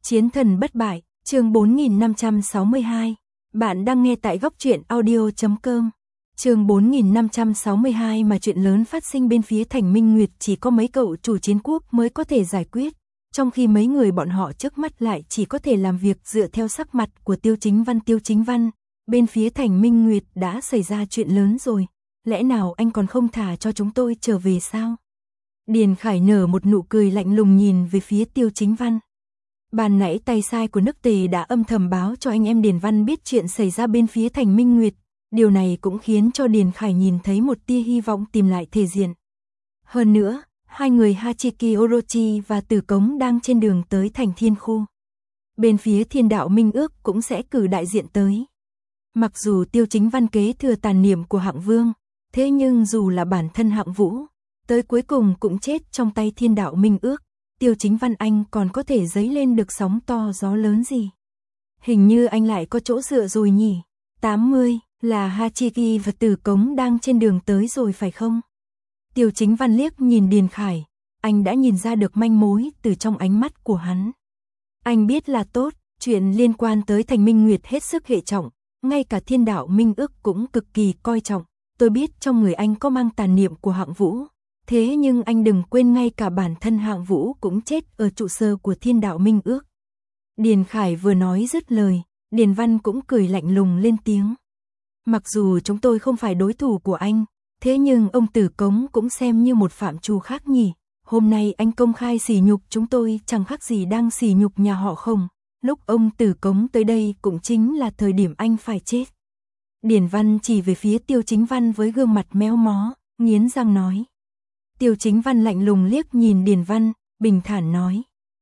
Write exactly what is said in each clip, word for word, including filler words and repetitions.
Chiến thần bất bại, chương bốn nghìn năm trăm sáu mươi hai. Bạn đang nghe tại góc truyện audio chấm com. Chương bốn nghìn năm trăm sáu mươi hai mà chuyện lớn phát sinh bên phía Thành Minh Nguyệt chỉ có mấy cậu chủ chiến quốc mới có thể giải quyết, trong khi mấy người bọn họ trước mắt lại chỉ có thể làm việc dựa theo sắc mặt của Tiêu Chính Văn. Tiêu Chính Văn, bên phía Thành Minh Nguyệt đã xảy ra chuyện lớn rồi, lẽ nào anh còn không thả cho chúng tôi trở về sao? Điền Khải nở một nụ cười lạnh lùng nhìn về phía Tiêu Chính Văn. Ban nãy tay sai của nước Tề đã âm thầm báo cho anh em Điền Văn biết chuyện xảy ra bên phía Thành Minh Nguyệt, điều này cũng khiến cho Điền Khải nhìn thấy một tia hy vọng tìm lại thể diện. Hơn nữa, hai người Hachiki Orochi và Tử Cống đang trên đường tới thành Thiên Khu. Bên phía Thiên Đạo Minh Ước cũng sẽ cử đại diện tới. Mặc dù Tiêu Chính Văn kế thừa tàn niệm của Hạng Vương, thế nhưng dù là bản thân Hạng Vũ, tới cuối cùng cũng chết trong tay Thiên Đạo Minh Ước. Tiêu Chính Văn anh còn có thể dấy lên được sóng to gió lớn gì? Hình như anh lại có chỗ dựa rồi nhỉ? tám mươi, là Hachiki và Tử Cống đang trên đường tới rồi phải không? Tiêu Chính Văn liếc nhìn Điền Khải, anh đã nhìn ra được manh mối từ trong ánh mắt của hắn. Anh biết là tốt, chuyện liên quan tới Thành Minh Nguyệt hết sức hệ trọng, ngay cả Thiên Đạo Minh Ước cũng cực kỳ coi trọng. Tôi biết trong người anh có mang tàn niệm của Hạng Vũ. Thế nhưng anh đừng quên ngay cả bản thân Hạng Vũ cũng chết ở trụ sở của Thiên Đạo Minh Ước. Điền Khải vừa nói dứt lời, Điền Văn cũng cười lạnh lùng lên tiếng. Mặc dù chúng tôi không phải đối thủ của anh, thế nhưng ông Tử Cống cũng xem như một phạm trù khác nhỉ. Hôm nay anh công khai sỉ nhục chúng tôi chẳng khác gì đang sỉ nhục nhà họ không. Lúc ông Tử Cống tới đây cũng chính là thời điểm anh phải chết. Điền Văn chỉ về phía Tiêu Chính Văn với gương mặt méo mó, nghiến răng nói. Tiêu Chính Văn lạnh lùng liếc nhìn Điền Văn, bình thản nói.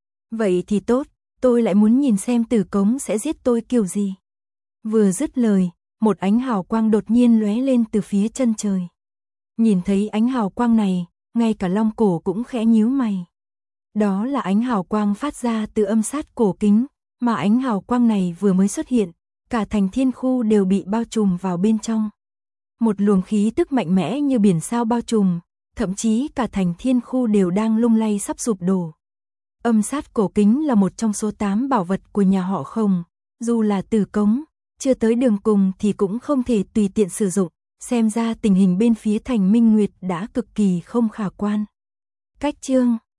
Vậy thì tốt, tôi lại muốn nhìn xem Tử Cống sẽ giết tôi kiểu gì. Vừa dứt lời, một ánh hào quang đột nhiên lóe lên từ phía chân trời. Nhìn thấy ánh hào quang này, ngay cả Long Cổ cũng khẽ nhíu mày. Đó là ánh hào quang phát ra từ âm sát cổ kính, mà ánh hào quang này vừa mới xuất hiện, cả thành Thiên Khu đều bị bao trùm vào bên trong. Một luồng khí tức mạnh mẽ như biển sao bao trùm, thậm chí cả thành Thiên Khu đều đang lung lay sắp sụp đổ. Âm sát cổ kính là một trong số tám bảo vật của nhà họ Không, dù là Tử Cống, chưa tới đường cùng thì cũng không thể tùy tiện sử dụng, xem ra tình hình bên phía Thành Minh Nguyệt đã cực kỳ không khả quan. Cách chương